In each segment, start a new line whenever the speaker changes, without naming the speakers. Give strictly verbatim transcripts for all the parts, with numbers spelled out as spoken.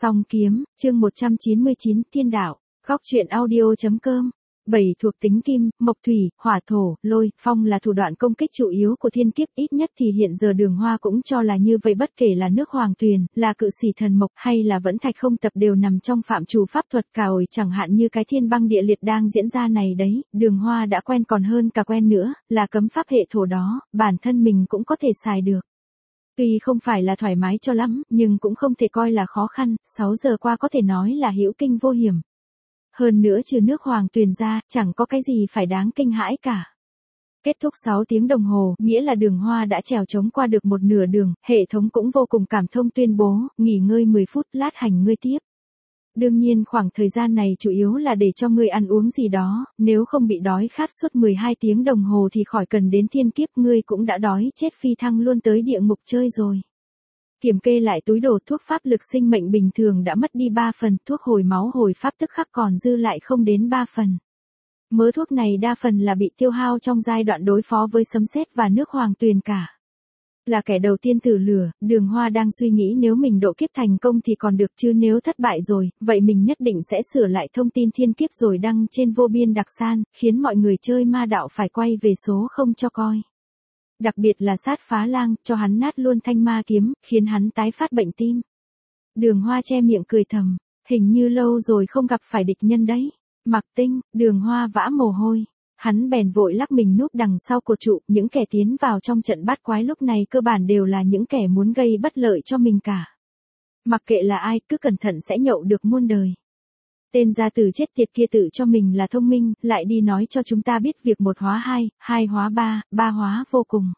Song kiếm, chương một trăm chín mươi chín, Thiên đạo, góc truyện audio.com. Bảy thuộc tính kim, mộc thủy, hỏa thổ, lôi, phong là thủ đoạn công kích chủ yếu của thiên kiếp, ít nhất thì hiện giờ Đường Hoa cũng cho là như vậy, bất kể là nước hoàng tuyền, là cự sĩ thần mộc hay là vẫn thạch không tập đều nằm trong phạm trù pháp thuật cả ổi, chẳng hạn như cái thiên băng địa liệt đang diễn ra này đấy, Đường Hoa đã quen còn hơn cả quen nữa, là cấm pháp hệ thổ đó, bản thân mình cũng có thể xài được. Tuy không phải là thoải mái cho lắm, nhưng cũng không thể coi là khó khăn, sáu giờ qua có thể nói là hữu kinh vô hiểm. Hơn nữa trừ nước hoàng tuyền ra, chẳng có cái gì phải đáng kinh hãi cả. Kết thúc sáu tiếng đồng hồ, nghĩa là Đường Hoa đã trèo trống qua được một nửa đường, hệ thống cũng vô cùng cảm thông tuyên bố, nghỉ ngơi mười phút, lát hành ngươi tiếp. Đương nhiên khoảng thời gian này chủ yếu là để cho ngươi ăn uống gì đó, nếu không bị đói khát suốt mười hai tiếng đồng hồ thì khỏi cần đến thiên kiếp, ngươi cũng đã đói chết phi thăng luôn tới địa ngục chơi rồi. Kiểm kê lại túi đồ thuốc pháp lực sinh mệnh bình thường đã mất đi ba phần, thuốc hồi máu hồi pháp tức khắc còn dư lại không đến ba phần. Mớ thuốc này đa phần là bị tiêu hao trong giai đoạn đối phó với sấm sét và nước hoàng tuyền cả. Là kẻ đầu tiên thử lửa, Đường Hoa đang suy nghĩ nếu mình độ kiếp thành công thì còn được, chứ nếu thất bại rồi, vậy mình nhất định sẽ sửa lại thông tin thiên kiếp rồi đăng trên vô biên đặc san, khiến mọi người chơi ma đạo phải quay về số không cho coi. Đặc biệt là sát phá lang, cho hắn nát luôn thanh ma kiếm, khiến hắn tái phát bệnh tim. Đường Hoa che miệng cười thầm, hình như lâu rồi không gặp phải địch nhân đấy. Mặc Tinh, Đường Hoa vã mồ hôi. Hắn bèn vội lắc mình núp đằng sau cột trụ, những kẻ tiến vào trong trận bát quái lúc này cơ bản đều là những kẻ muốn gây bất lợi cho mình cả. Mặc kệ là ai, cứ cẩn thận sẽ nhậu được muôn đời. Tên gia tử chết tiệt kia tự cho mình là thông minh, lại đi nói cho chúng ta biết việc một hóa hai, hai hóa ba, ba hóa vô cùng.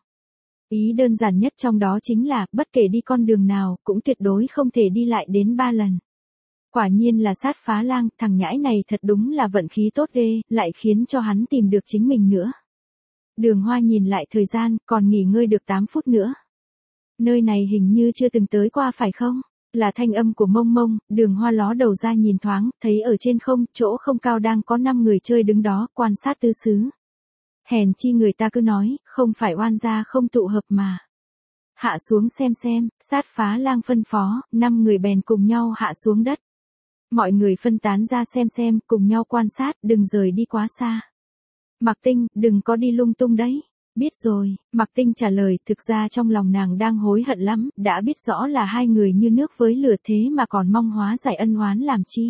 Ý đơn giản nhất trong đó chính là, bất kể đi con đường nào, cũng tuyệt đối không thể đi lại đến ba lần. Quả nhiên là sát phá lang, thằng nhãi này thật đúng là vận khí tốt ghê, lại khiến cho hắn tìm được chính mình nữa. Đường Hoa nhìn lại thời gian, còn nghỉ ngơi được tám phút nữa. Nơi này hình như chưa từng tới qua phải không? Là thanh âm của Mông Mông, Đường Hoa ló đầu ra nhìn thoáng, thấy ở trên không, chỗ không cao đang có năm người chơi đứng đó, quan sát tứ xứ. Hèn chi người ta cứ nói, không phải oan gia không tụ hợp mà. Hạ xuống xem xem, sát phá lang phân phó, năm người bèn cùng nhau hạ xuống đất. Mọi người phân tán ra xem xem, cùng nhau quan sát, đừng rời đi quá xa. Mặc Tinh, đừng có đi lung tung đấy. Biết rồi, Mặc Tinh trả lời, thực ra trong lòng nàng đang hối hận lắm, đã biết rõ là hai người như nước với lửa thế mà còn mong hóa giải ân oán làm chi.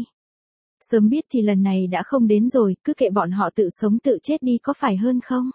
Sớm biết thì lần này đã không đến rồi, cứ kệ bọn họ tự sống tự chết đi có phải hơn không?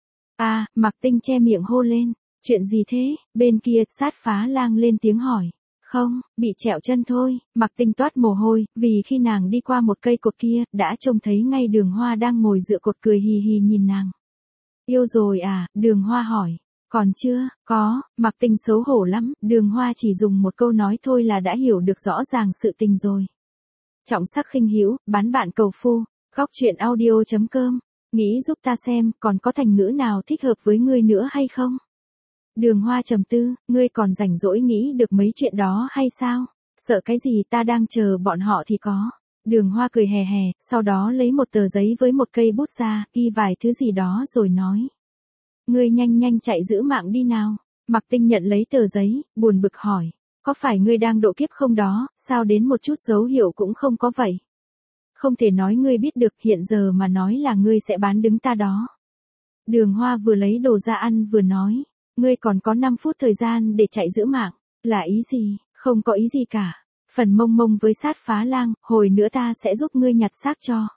À, Mặc Tinh che miệng hô lên, chuyện gì thế? Bên kia, sát phá lang lên tiếng hỏi. Không, bị trẹo chân thôi, Mặc Tinh toát mồ hôi, vì khi nàng đi qua một cây cột kia, đã trông thấy ngay Đường Hoa đang ngồi dựa cột cười hì hì nhìn nàng. Yêu rồi à, Đường Hoa hỏi. Còn chưa, có, Mặc Tinh xấu hổ lắm, Đường Hoa chỉ dùng một câu nói thôi là đã hiểu được rõ ràng sự tình rồi. Trọng sắc khinh hữu, bán bạn cầu phu, góc truyện audio.com, nghĩ giúp ta xem, còn có thành ngữ nào thích hợp với ngươi nữa hay không? Đường Hoa trầm tư, ngươi còn rảnh rỗi nghĩ được mấy chuyện đó hay sao? Sợ cái gì, ta đang chờ bọn họ thì có. Đường Hoa cười hè hè, sau đó lấy một tờ giấy với một cây bút ra, ghi vài thứ gì đó rồi nói. Ngươi nhanh nhanh chạy giữ mạng đi nào. Mặc Tinh nhận lấy tờ giấy, buồn bực hỏi. Có phải ngươi đang độ kiếp không đó, sao đến một chút dấu hiệu cũng không có vậy? Không thể nói ngươi biết được, hiện giờ mà nói là ngươi sẽ bán đứng ta đó. Đường Hoa vừa lấy đồ ra ăn vừa nói. Ngươi còn có năm phút thời gian để chạy giữ mạng, là ý gì? Không có ý gì cả. Phần Mông Mông với sát phá lang, hồi nữa ta sẽ giúp ngươi nhặt xác cho.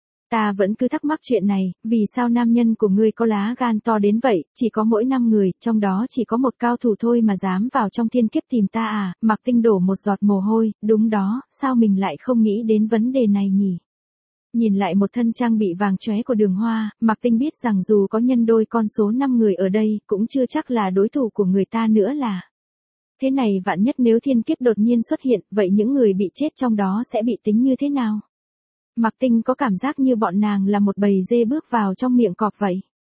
Ta vẫn cứ thắc mắc chuyện này, vì sao nam nhân của ngươi có lá gan to đến vậy, chỉ có mỗi năm người, trong đó chỉ có một cao thủ thôi mà dám vào trong thiên kiếp tìm ta à? Mặc Tinh đổ một giọt mồ hôi, đúng đó, sao mình lại không nghĩ đến vấn đề này nhỉ? Nhìn lại một thân trang bị vàng chóe của Đường Hoa, Mặc Tinh biết rằng dù có nhân đôi con số năm người ở đây, cũng chưa chắc là đối thủ của người ta nữa là. Thế này vạn nhất nếu thiên kiếp đột nhiên xuất hiện, vậy những người bị chết trong đó sẽ bị tính như thế nào? Mặc Tinh có cảm giác như bọn nàng là một bầy dê bước vào trong miệng cọp vậy.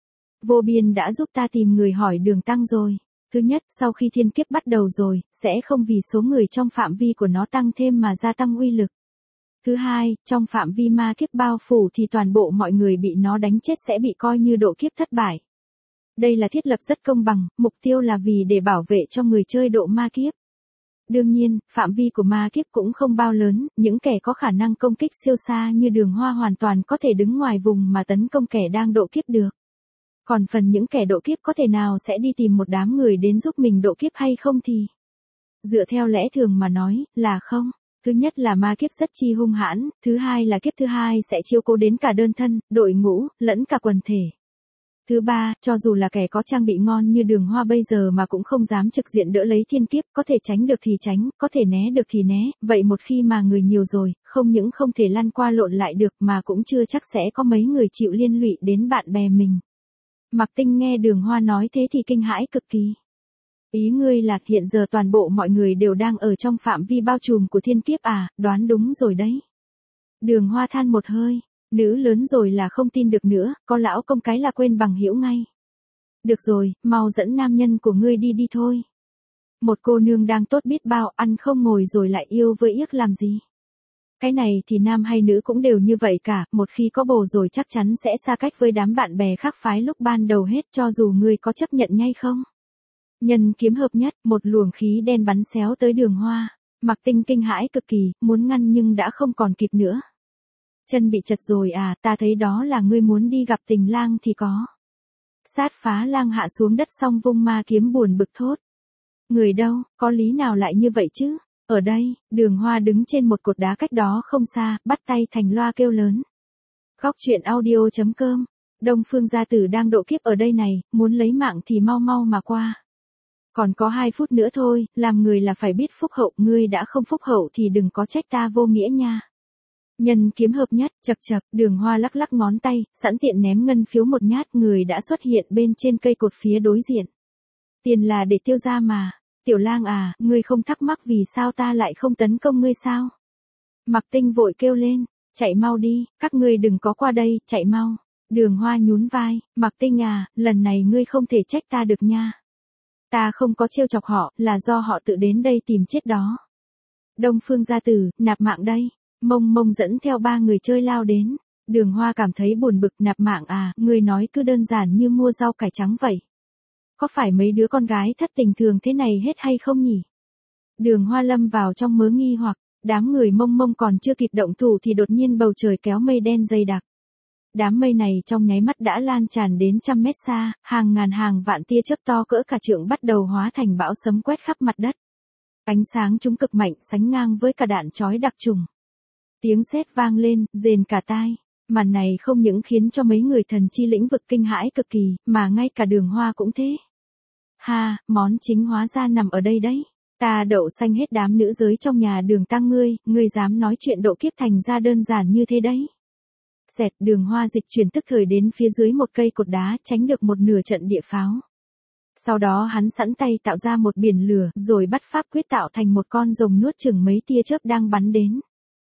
Vô biên đã giúp ta tìm người hỏi Đường Tăng rồi. Thứ nhất, sau khi thiên kiếp bắt đầu rồi, sẽ không vì số người trong phạm vi của nó tăng thêm mà gia tăng uy lực. Thứ hai, trong phạm vi ma kiếp bao phủ thì toàn bộ mọi người bị nó đánh chết sẽ bị coi như độ kiếp thất bại. Đây là thiết lập rất công bằng, mục tiêu là vì để bảo vệ cho người chơi độ ma kiếp. Đương nhiên, phạm vi của ma kiếp cũng không bao lớn, những kẻ có khả năng công kích siêu xa như Đường Hoa hoàn toàn có thể đứng ngoài vùng mà tấn công kẻ đang độ kiếp được. Còn phần những kẻ độ kiếp có thể nào sẽ đi tìm một đám người đến giúp mình độ kiếp hay không thì... Dựa theo lẽ thường mà nói, là không. Thứ nhất là ma kiếp rất chi hung hãn, thứ hai là kiếp thứ hai sẽ chiếu cố đến cả đơn thân, đội ngũ, lẫn cả quần thể. Thứ ba, cho dù là kẻ có trang bị ngon như Đường Hoa bây giờ mà cũng không dám trực diện đỡ lấy thiên kiếp, có thể tránh được thì tránh, có thể né được thì né, vậy một khi mà người nhiều rồi, không những không thể lăn qua lộn lại được mà cũng chưa chắc sẽ có mấy người chịu liên lụy đến bạn bè mình. Mạc Tinh nghe Đường Hoa nói thế thì kinh hãi cực kỳ. Ý ngươi là hiện giờ toàn bộ mọi người đều đang ở trong phạm vi bao trùm của thiên kiếp à, đoán đúng rồi đấy. Đường Hoa than một hơi, nữ lớn rồi là không tin được nữa, có lão công cái là quên bằng hữu ngay. Được rồi, mau dẫn nam nhân của ngươi đi đi thôi. Một cô nương đang tốt biết bao, ăn không ngồi rồi lại yêu với yếc làm gì. Cái này thì nam hay nữ cũng đều như vậy cả, một khi có bồ rồi chắc chắn sẽ xa cách với đám bạn bè khác phái lúc ban đầu hết cho dù ngươi có chấp nhận hay không. Nhân kiếm hợp nhất, một luồng khí đen bắn xéo tới Đường Hoa. Mạc Tinh kinh hãi cực kỳ, muốn ngăn nhưng đã không còn kịp nữa. Chân bị chật rồi à, ta thấy đó là ngươi muốn đi gặp tình lang thì có. Sát phá lang hạ xuống đất xong vung ma kiếm buồn bực thốt. Người đâu, có lý nào lại như vậy chứ? Ở đây, Đường Hoa đứng trên một cột đá cách đó không xa, bắt tay thành loa kêu lớn. Góc truyện audio chấm com. Đông Phương gia tử đang độ kiếp ở đây này, muốn lấy mạng thì mau mau mà qua. Còn có hai phút nữa thôi, làm người là phải biết phúc hậu, ngươi đã không phúc hậu thì đừng có trách ta vô nghĩa nha. Nhân kiếm hợp nhất, chậc chậc, Đường Hoa lắc lắc ngón tay, sẵn tiện ném ngân phiếu một nhát, người đã xuất hiện bên trên cây cột phía đối diện. Tiền là để tiêu ra mà. Tiểu lang à, ngươi không thắc mắc vì sao ta lại không tấn công ngươi sao? Mạc Tinh vội kêu lên, chạy mau đi, các ngươi đừng có qua đây, chạy mau. Đường Hoa nhún vai, Mạc Tinh à, lần này ngươi không thể trách ta được nha. Ta không có trêu chọc họ, là do họ tự đến đây tìm chết đó. Đông Phương gia tử, nạp mạng đây. Mông Mông dẫn theo ba người chơi lao đến. Đường Hoa cảm thấy buồn bực, nạp mạng à, ngươi nói cứ đơn giản như mua rau cải trắng vậy. Có phải mấy đứa con gái thất tình thường thế này hết hay không nhỉ? Đường Hoa lâm vào trong mớ nghi hoặc, đám người Mông Mông còn chưa kịp động thủ thì đột nhiên bầu trời kéo mây đen dày đặc. Đám mây này trong nháy mắt đã lan tràn đến trăm mét xa, hàng ngàn hàng vạn tia chớp to cỡ cả trượng bắt đầu hóa thành bão sấm quét khắp mặt đất. Ánh sáng chúng cực mạnh sánh ngang với cả đạn chói đặc trùng. Tiếng sét vang lên, rền cả tai. Màn này không những khiến cho mấy người thần chi lĩnh vực kinh hãi cực kỳ, mà ngay cả Đường Hoa cũng thế. Ha, món chính hóa ra nằm ở đây đấy. Ta đậu xanh hết đám nữ giới trong nhà Đường tăng ngươi, ngươi dám nói chuyện độ kiếp thành ra đơn giản như thế đấy. Xẹt, Đường Hoa dịch chuyển tức thời đến phía dưới một cây cột đá, tránh được một nửa trận địa pháo. Sau đó hắn sẵn tay tạo ra một biển lửa, rồi bắt pháp quyết tạo thành một con rồng nuốt chửng mấy tia chớp đang bắn đến.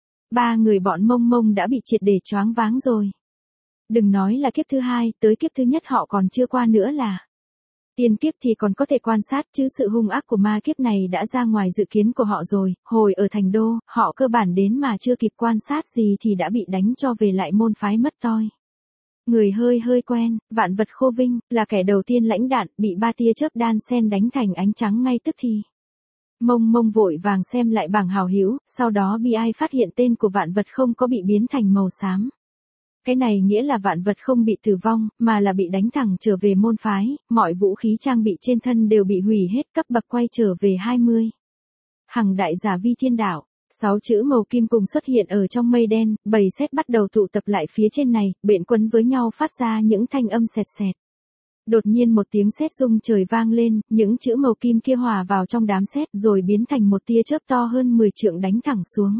Ba người bọn Mông Mông đã bị triệt để choáng váng rồi. Đừng nói là kiếp thứ hai, tới kiếp thứ nhất họ còn chưa qua nữa là. Tiên kiếp thì còn có thể quan sát chứ sự hung ác của ma kiếp này đã ra ngoài dự kiến của họ rồi, hồi ở thành đô, họ cơ bản đến mà chưa kịp quan sát gì thì đã bị đánh cho về lại môn phái mất toi. Người hơi hơi quen, Vạn Vật Khô Vinh, là kẻ đầu tiên lãnh đạn, bị ba tia chớp đan sen đánh thành ánh trắng ngay tức thì. Mông Mông vội vàng xem lại bảng hào hữu, sau đó bi ai phát hiện tên của Vạn Vật không có bị biến thành màu xám. Cái này nghĩa là Vạn Vật không bị tử vong, mà là bị đánh thẳng trở về môn phái, mọi vũ khí trang bị trên thân đều bị hủy hết, cấp bậc quay trở về hai mươi. Hằng đại giả vi thiên đạo, sáu chữ màu kim cùng xuất hiện ở trong mây đen, bầy sét bắt đầu tụ tập lại phía trên này, bện quấn với nhau phát ra những thanh âm sẹt sẹt. Đột nhiên một tiếng sét rung trời vang lên, những chữ màu kim kia hòa vào trong đám sét rồi biến thành một tia chớp to hơn mười trượng đánh thẳng xuống.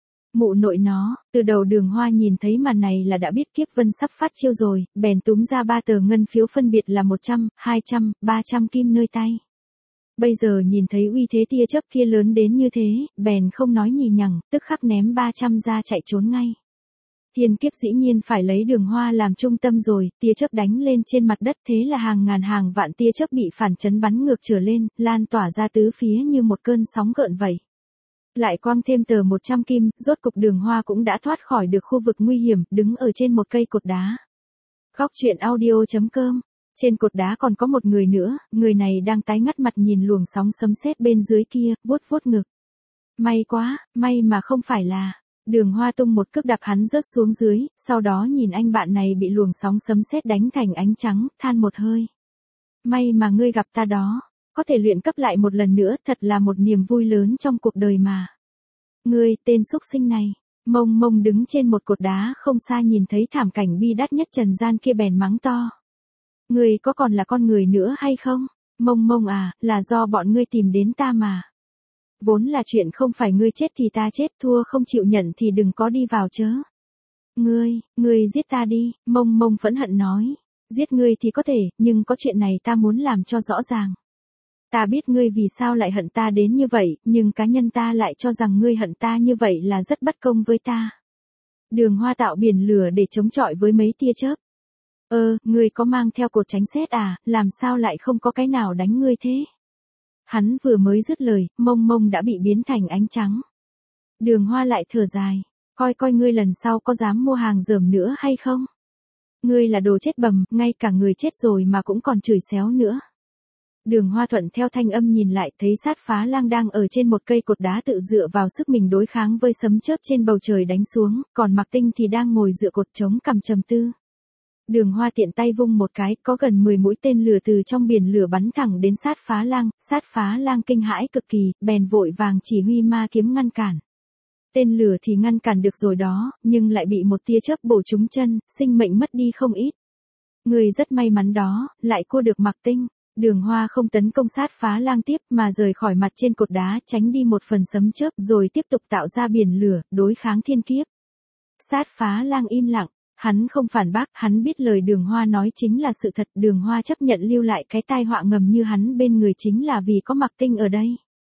Mụ nội nó, từ đầu Đường Hoa nhìn thấy màn này là đã biết kiếp vân sắp phát chiêu rồi, bèn túm ra ba tờ ngân phiếu phân biệt là một trăm, hai trăm, ba trăm kim nơi tay. Bây giờ nhìn thấy uy thế tia chớp kia lớn đến như thế, bèn không nói nhì nhằng, tức khắc ném ba trăm ra chạy trốn ngay. Thiên kiếp dĩ nhiên phải lấy Đường Hoa làm trung tâm rồi, tia chớp đánh lên trên mặt đất thế là hàng ngàn hàng vạn tia chớp bị phản chấn bắn ngược trở lên, lan tỏa ra tứ phía như một cơn sóng gợn vậy. Lại quăng thêm tờ một trăm kim, rốt cục Đường Hoa cũng đã thoát khỏi được khu vực nguy hiểm, đứng ở trên một cây cột đá. Góc truyện audio chấm com Trên cột đá còn có một người nữa, người này đang tái ngắt mặt nhìn luồng sóng sấm sét bên dưới kia, vuốt vuốt ngực. May quá, may mà không phải là. Đường Hoa tung một cước đạp hắn rớt xuống dưới, sau đó nhìn anh bạn này bị luồng sóng sấm sét đánh thành ánh trắng, than một hơi. May mà ngươi gặp ta đó, có thể luyện cấp lại một lần nữa, thật là một niềm vui lớn trong cuộc đời mà. Ngươi, tên súc sinh này. Mông Mông đứng trên một cột đá không xa nhìn thấy thảm cảnh bi đát nhất trần gian kia bèn mắng to. Ngươi có còn là con người nữa hay không? Mông Mông à, là do bọn ngươi tìm đến ta mà. Vốn là chuyện không phải ngươi chết thì ta chết, thua không chịu nhận thì đừng có đi vào chớ. Ngươi, ngươi giết ta đi, Mông Mông phẫn hận nói. Giết ngươi thì có thể, nhưng có chuyện này ta muốn làm cho rõ ràng. Ta biết ngươi vì sao lại hận ta đến như vậy, nhưng cá nhân ta lại cho rằng ngươi hận ta như vậy là rất bất công với ta. Đường Hoa tạo biển lửa để chống chọi với mấy tia chớp. Ơ, ngươi có mang theo cột tránh sét à, làm sao lại không có cái nào đánh ngươi thế? Hắn vừa mới dứt lời, Mông Mông đã bị biến thành ánh trắng. Đường Hoa lại thở dài, coi coi ngươi lần sau có dám mua hàng dởm nữa hay không? Ngươi là đồ chết bầm, ngay cả người chết rồi mà cũng còn chửi xéo nữa. Đường Hoa thuận theo thanh âm nhìn lại thấy Sát Phá Lang đang ở trên một cây cột đá tự dựa vào sức mình đối kháng với sấm chớp trên bầu trời đánh xuống, còn Mạc Tinh thì đang ngồi dựa cột chống cằm trầm tư. Đường Hoa tiện tay vung một cái, có gần mười mũi tên lửa từ trong biển lửa bắn thẳng đến Sát Phá Lang, Sát Phá Lang kinh hãi cực kỳ, bèn vội vàng chỉ huy ma kiếm ngăn cản. Tên lửa thì ngăn cản được rồi đó, nhưng lại bị một tia chớp bổ trúng chân, sinh mệnh mất đi không ít. Người rất may mắn đó, lại cua được Mạc Tinh. Đường Hoa không tấn công Sát Phá Lang tiếp mà rời khỏi mặt trên cột đá, tránh đi một phần sấm chớp rồi tiếp tục tạo ra biển lửa, đối kháng thiên kiếp. Sát Phá Lang im lặng, hắn không phản bác, hắn biết lời Đường Hoa nói chính là sự thật, Đường Hoa chấp nhận lưu lại cái tai họa ngầm như hắn bên người chính là vì có Mạc Tinh ở đây.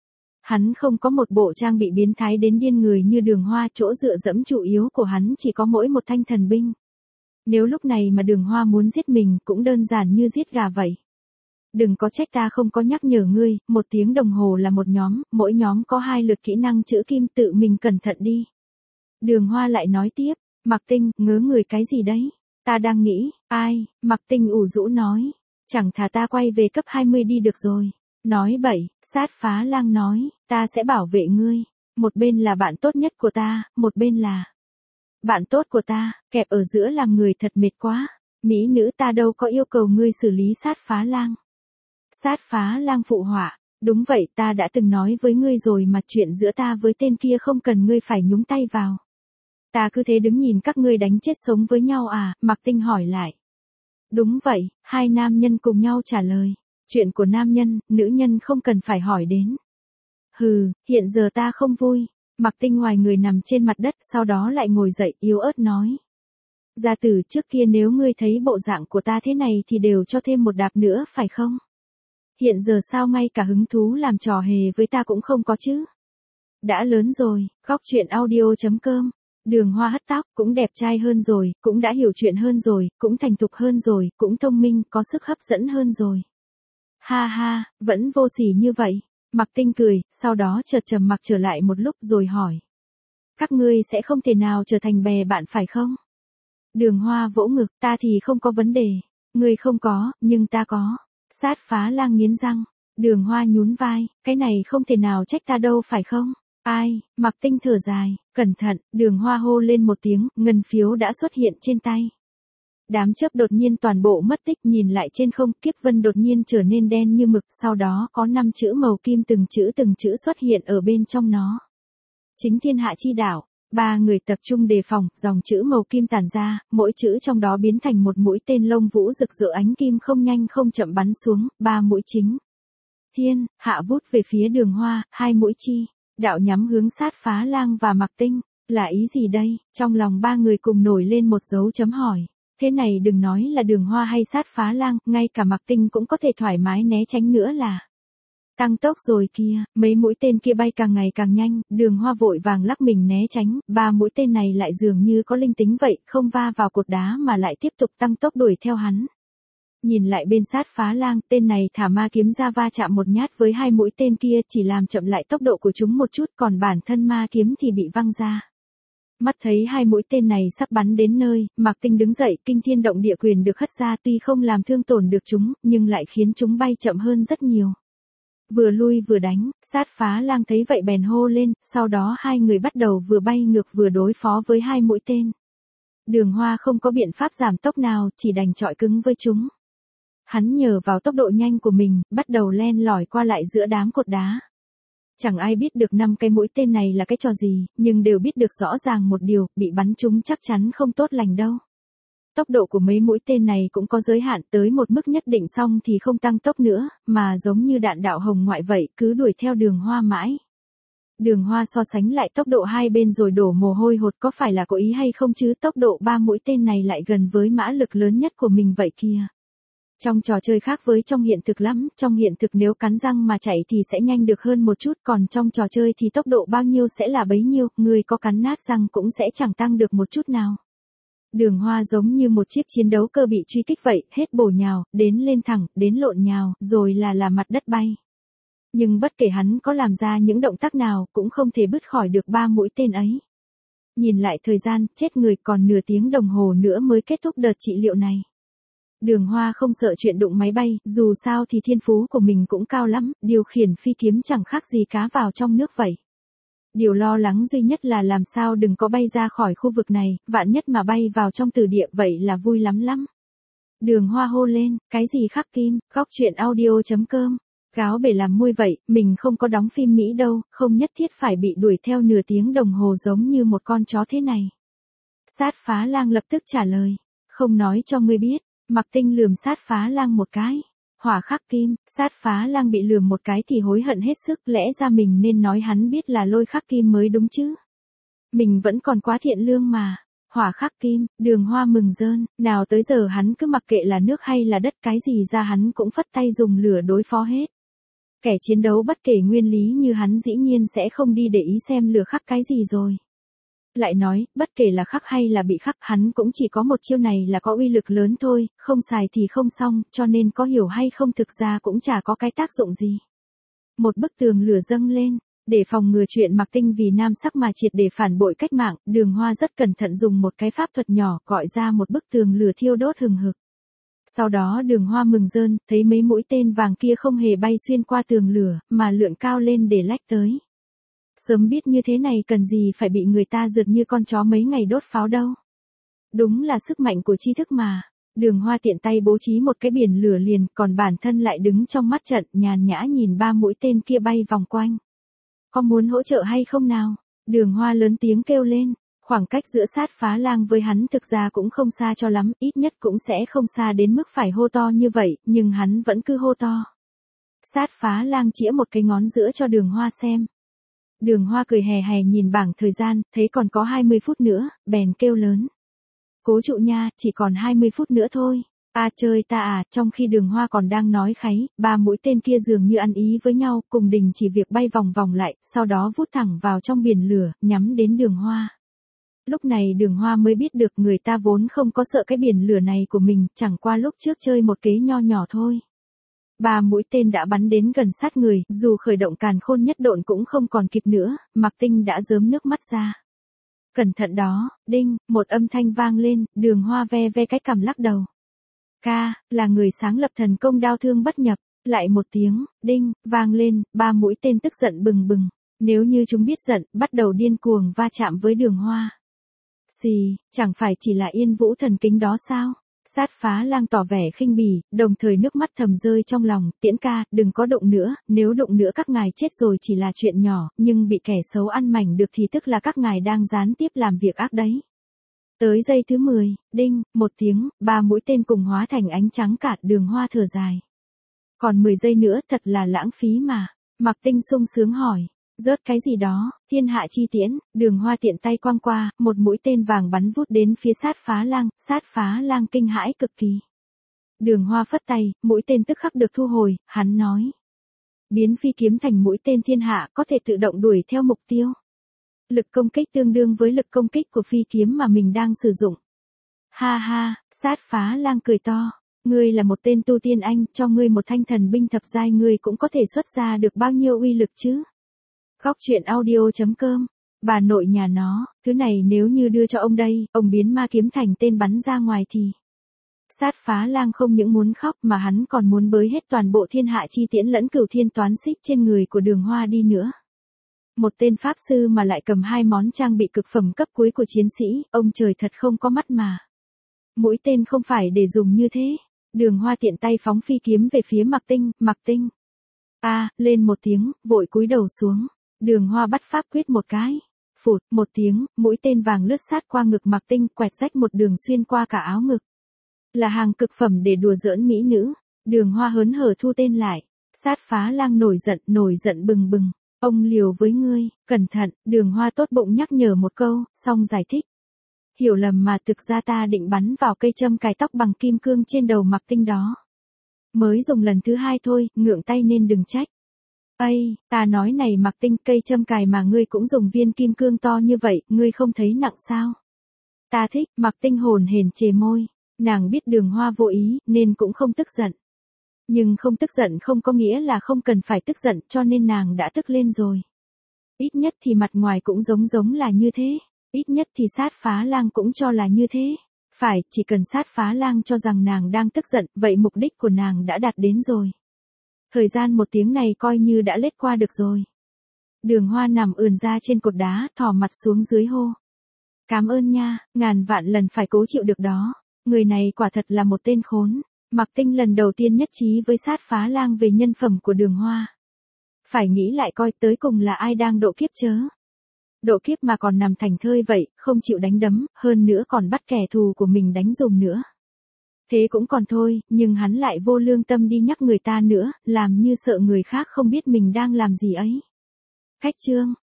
Hắn không có một bộ trang bị biến thái đến điên người như Đường Hoa, chỗ dựa dẫm chủ yếu của hắn chỉ có mỗi một thanh thần binh. Nếu lúc này mà Đường Hoa muốn giết mình cũng đơn giản như giết gà vậy. Đừng có trách ta không có nhắc nhở ngươi, một tiếng đồng hồ là một nhóm, mỗi nhóm có hai lượt kỹ năng chữ kim, tự mình cẩn thận đi. Đường Hoa lại nói tiếp, Mạc Tinh, ngớ người cái gì đấy? Ta đang nghĩ, ai? Mạc Tinh ủ rũ nói, chẳng thà ta quay về cấp hai mươi đi được rồi. Nói bậy, Sát Phá Lang nói, ta sẽ bảo vệ ngươi. Một bên là bạn tốt nhất của ta, một bên là bạn tốt của ta, kẹp ở giữa làm người thật mệt quá. Mỹ nữ ta đâu có yêu cầu ngươi xử lý Sát Phá Lang. Sát Phá Lang phụ họa, đúng vậy, ta đã từng nói với ngươi rồi mà, chuyện giữa ta với tên kia không cần ngươi phải nhúng tay vào. Ta cứ thế đứng nhìn các ngươi đánh chết sống với nhau à? Mạc Tinh hỏi lại. Đúng vậy, hai nam nhân cùng nhau trả lời. Chuyện của nam nhân, nữ nhân không cần phải hỏi đến. Hừ, hiện giờ ta không vui. Mạc Tinh ngoài người nằm trên mặt đất, sau đó lại ngồi dậy, yếu ớt nói. Gia tử, trước kia nếu ngươi thấy bộ dạng của ta thế này thì đều cho thêm một đạp nữa phải không? Hiện giờ sao ngay cả hứng thú làm trò hề với ta cũng không có chứ? Đã lớn rồi, góc truyện audio chấm com. Đường Hoa hất tóc, cũng đẹp trai hơn rồi, cũng đã hiểu chuyện hơn rồi, cũng thành thục hơn rồi, cũng thông minh, có sức hấp dẫn hơn rồi. Ha ha, vẫn vô sỉ như vậy. Mạc Tinh cười, sau đó chợt trầm mặc trở lại một lúc rồi hỏi. Các ngươi sẽ không thể nào trở thành bè bạn phải không? Đường Hoa vỗ ngực, ta thì không có vấn đề. Ngươi không có, nhưng ta có. Sát Phá Lang nghiến răng. Đường Hoa nhún vai, cái này không thể nào trách ta đâu phải không? Ai? Mạc Tinh thở dài, cẩn thận, Đường Hoa hô lên một tiếng, ngân phiếu đã xuất hiện trên tay. Đám chớp đột nhiên toàn bộ mất tích, nhìn lại trên không, kiếp vân đột nhiên trở nên đen như mực, sau đó có năm chữ màu kim từng chữ từng chữ xuất hiện ở bên trong nó. Chính thiên hạ chi đạo. Ba người tập trung đề phòng, dòng chữ màu kim tản ra, mỗi chữ trong đó biến thành một mũi tên lông vũ rực rỡ ánh kim không nhanh không chậm bắn xuống, ba mũi chính. Thiên, hạ vút về phía Đường Hoa, hai mũi chi, đạo nhắm hướng Sát Phá Lang và Mạc Tinh. Là ý gì đây? Trong lòng ba người cùng nổi lên một dấu chấm hỏi. Thế này đừng nói là Đường Hoa hay Sát Phá Lang, ngay cả Mạc Tinh cũng có thể thoải mái né tránh nữa là. Tăng tốc rồi kia, mấy mũi tên kia bay càng ngày càng nhanh, Đường Hoa vội vàng lắc mình né tránh, ba mũi tên này lại dường như có linh tính vậy, không va vào cột đá mà lại tiếp tục tăng tốc đuổi theo hắn. Nhìn lại bên Sát Phá Lang, tên này thả ma kiếm ra va chạm một nhát với hai mũi tên kia, chỉ làm chậm lại tốc độ của chúng một chút, còn bản thân ma kiếm thì bị văng ra. Mắt thấy hai mũi tên này sắp bắn đến nơi, Mạc Tinh đứng dậy, kinh thiên động địa quyền được hất ra, tuy không làm thương tổn được chúng, nhưng lại khiến chúng bay chậm hơn rất nhiều. Vừa lui vừa đánh, Sát Phá Lang thấy vậy bèn hô lên, sau đó hai người bắt đầu vừa bay ngược vừa đối phó với hai mũi tên. Đường Hoa không có biện pháp giảm tốc nào, chỉ đành chọi cứng với chúng. Hắn nhờ vào tốc độ nhanh của mình, bắt đầu len lỏi qua lại giữa đám cột đá. Chẳng ai biết được năm cái mũi tên này là cái trò gì, nhưng đều biết được rõ ràng một điều, bị bắn trúng chắc chắn không tốt lành đâu. Tốc độ của mấy mũi tên này cũng có giới hạn, tới một mức nhất định xong thì không tăng tốc nữa, mà giống như đạn đạo hồng ngoại vậy, cứ đuổi theo Đường Hoa mãi. Đường Hoa so sánh lại tốc độ hai bên rồi đổ mồ hôi hột, có phải là cố ý hay không chứ, tốc độ ba mũi tên này lại gần với mã lực lớn nhất của mình vậy kia. Trong trò chơi khác với trong hiện thực lắm, trong hiện thực nếu cắn răng mà chạy thì sẽ nhanh được hơn một chút, còn trong trò chơi thì tốc độ bao nhiêu sẽ là bấy nhiêu, người có cắn nát răng cũng sẽ chẳng tăng được một chút nào. Đường Hoa giống như một chiếc chiến đấu cơ bị truy kích vậy, hết bổ nhào, đến lên thẳng, đến lộn nhào, rồi là là mặt đất bay. Nhưng bất kể hắn có làm ra những động tác nào, cũng không thể bứt khỏi được ba mũi tên ấy. Nhìn lại thời gian, chết người, còn nửa tiếng đồng hồ nữa mới kết thúc đợt trị liệu này. Đường Hoa không sợ chuyện đụng máy bay, dù sao thì thiên phú của mình cũng cao lắm, điều khiển phi kiếm chẳng khác gì cá vào trong nước vậy. Điều lo lắng duy nhất là làm sao đừng có bay ra khỏi khu vực này, vạn nhất mà bay vào trong tử địa vậy là vui lắm lắm. Đường Hoa hô lên, cái gì Khắc Kim, góc truyện audio chấm com. Cáo bể làm môi vậy, mình không có đóng phim Mỹ đâu, không nhất thiết phải bị đuổi theo nửa tiếng đồng hồ giống như một con chó thế này. Sát Phá Lang lập tức trả lời, không nói cho ngươi biết. Mạc Tinh lườm Sát Phá Lang một cái. Hỏa Khắc Kim, Sát Phá Lang bị lườm một cái thì hối hận hết sức, lẽ ra mình nên nói hắn biết là Lôi Khắc Kim mới đúng chứ. Mình vẫn còn quá thiện lương mà. Hỏa Khắc Kim, Đường Hoa mừng rơn, nào tới giờ hắn cứ mặc kệ là nước hay là đất, cái gì ra hắn cũng phất tay dùng lửa đối phó hết. Kẻ chiến đấu bất kể nguyên lý như hắn dĩ nhiên sẽ không đi để ý xem lửa khắc cái gì rồi. Lại nói, bất kể là khắc hay là bị khắc, hắn cũng chỉ có một chiêu này là có uy lực lớn thôi, không xài thì không xong, cho nên có hiểu hay không thực ra cũng chả có cái tác dụng gì. Một bức tường lửa dâng lên, để phòng ngừa chuyện Mạc Tinh vì nam sắc mà triệt để phản bội cách mạng, Đường Hoa rất cẩn thận dùng một cái pháp thuật nhỏ gọi ra một bức tường lửa thiêu đốt hừng hực. Sau đó Đường Hoa mừng rơn, thấy mấy mũi tên vàng kia không hề bay xuyên qua tường lửa, mà lượn cao lên để lách tới. Sớm biết như thế này cần gì phải bị người ta rượt như con chó mấy ngày đốt pháo đâu. Đúng là sức mạnh của tri thức mà. Đường Hoa tiện tay bố trí một cái biển lửa liền, còn bản thân lại đứng trong mắt trận, nhàn nhã nhìn ba mũi tên kia bay vòng quanh. Có muốn hỗ trợ hay không nào? Đường Hoa lớn tiếng kêu lên. Khoảng cách giữa Sát Phá Lang với hắn thực ra cũng không xa cho lắm, ít nhất cũng sẽ không xa đến mức phải hô to như vậy, nhưng hắn vẫn cứ hô to. Sát Phá Lang chĩa một cái ngón giữa cho Đường Hoa xem. Đường Hoa cười hè hè nhìn bảng thời gian, thấy còn có hai mươi phút nữa, bèn kêu lớn. Cố trụ nha, chỉ còn hai mươi phút nữa thôi. À chơi ta à, trong khi Đường Hoa còn đang nói kháy, ba mũi tên kia dường như ăn ý với nhau, cùng đình chỉ việc bay vòng vòng lại, sau đó vút thẳng vào trong biển lửa, nhắm đến Đường Hoa. Lúc này Đường Hoa mới biết được người ta vốn không có sợ cái biển lửa này của mình, chẳng qua lúc trước chơi một kế nho nhỏ thôi. Ba mũi tên đã bắn đến gần sát người, dù khởi động càn khôn nhất độn cũng không còn kịp nữa, Mạc Tinh đã rớm nước mắt ra. Cẩn thận đó, đinh, một âm thanh vang lên, Đường Hoa ve ve cái cằm lắc đầu. Ca, là người sáng lập thần công đao thương bất nhập, lại một tiếng, đinh, vang lên, ba mũi tên tức giận bừng bừng. Nếu như chúng biết giận, bắt đầu điên cuồng va chạm với Đường Hoa. Xì, chẳng phải chỉ là Yên Vũ thần kính đó sao? Sát Phá Lang tỏ vẻ khinh bỉ, đồng thời nước mắt thầm rơi trong lòng, Tiễn ca, đừng có động nữa, nếu động nữa các ngài chết rồi chỉ là chuyện nhỏ, nhưng bị kẻ xấu ăn mảnh được thì tức là các ngài đang gián tiếp làm việc ác đấy. Tới giây thứ mười, đinh, một tiếng, ba mũi tên cùng hóa thành ánh trắng cả, Đường Hoa thở dài. Còn mười giây nữa thật là lãng phí mà. Mạc Tinh sung sướng hỏi. Rớt cái gì đó, thiên hạ chi tiễn, Đường Hoa tiện tay quăng qua, một mũi tên vàng bắn vút đến phía Sát Phá Lang, Sát Phá Lang kinh hãi cực kỳ. Đường Hoa phất tay, mũi tên tức khắc được thu hồi, hắn nói. Biến phi kiếm thành mũi tên thiên hạ có thể tự động đuổi theo mục tiêu. Lực công kích tương đương với lực công kích của phi kiếm mà mình đang sử dụng. Ha ha, Sát Phá Lang cười to. Ngươi là một tên tu tiên anh, cho ngươi một thanh thần binh thập giai ngươi cũng có thể xuất ra được bao nhiêu uy lực chứ? Góc truyện audio chấm com Bà nội nhà nó, thứ này nếu như đưa cho ông đây, ông biến ma kiếm thành tên bắn ra ngoài thì... Sát Phá Lang không những muốn khóc mà hắn còn muốn bới hết toàn bộ thiên hạ chi tiễn lẫn cửu thiên toán xích trên người của Đường Hoa đi nữa. Một tên pháp sư mà lại cầm hai món trang bị cực phẩm cấp cuối của chiến sĩ, ông trời thật không có mắt mà. Mũi tên không phải để dùng như thế. Đường Hoa tiện tay phóng phi kiếm về phía Mạc Tinh, Mạc Tinh. A, à, lên một tiếng, vội cúi đầu xuống. Đường Hoa bắt pháp quyết một cái. Phụt, một tiếng, mũi tên vàng lướt sát qua ngực Mạc Tinh, quẹt rách một đường xuyên qua cả áo ngực. Là hàng cực phẩm để đùa giỡn mỹ nữ. Đường Hoa hớn hở thu tên lại. Sát Phá Lang nổi giận, nổi giận bừng bừng. Ông liều với ngươi, cẩn thận, Đường Hoa tốt bụng nhắc nhở một câu, xong giải thích. Hiểu lầm mà, thực ra ta định bắn vào cây châm cài tóc bằng kim cương trên đầu Mạc Tinh đó. Mới dùng lần thứ hai thôi, ngượng tay nên đừng trách. Ây, ta nói này Mạc Tinh, cây châm cài mà ngươi cũng dùng viên kim cương to như vậy, ngươi không thấy nặng sao? Ta thích, Mạc Tinh hồn hển chề môi. Nàng biết Đường Hoa vô ý, nên cũng không tức giận. Nhưng không tức giận không có nghĩa là không cần phải tức giận, cho nên nàng đã tức lên rồi. Ít nhất thì mặt ngoài cũng giống giống là như thế. Ít nhất thì Sát Phá Lang cũng cho là như thế. Phải, chỉ cần Sát Phá Lang cho rằng nàng đang tức giận, vậy mục đích của nàng đã đạt đến rồi. Thời gian một tiếng này coi như đã lết qua được rồi. Đường Hoa nằm ườn ra trên cột đá, thò mặt xuống dưới hô. Cảm ơn nha, ngàn vạn lần phải cố chịu được đó. Người này quả thật là một tên khốn. Mạc Tinh lần đầu tiên nhất trí với Sát Phá Lang về nhân phẩm của Đường Hoa. Phải nghĩ lại coi tới cùng là ai đang độ kiếp chớ. Độ kiếp mà còn nằm thành thơi vậy, không chịu đánh đấm, hơn nữa còn bắt kẻ thù của mình đánh dùm nữa. Thế cũng còn thôi, nhưng hắn lại vô lương tâm đi nhắc người ta nữa, làm như sợ người khác không biết mình đang làm gì ấy. Khách trương,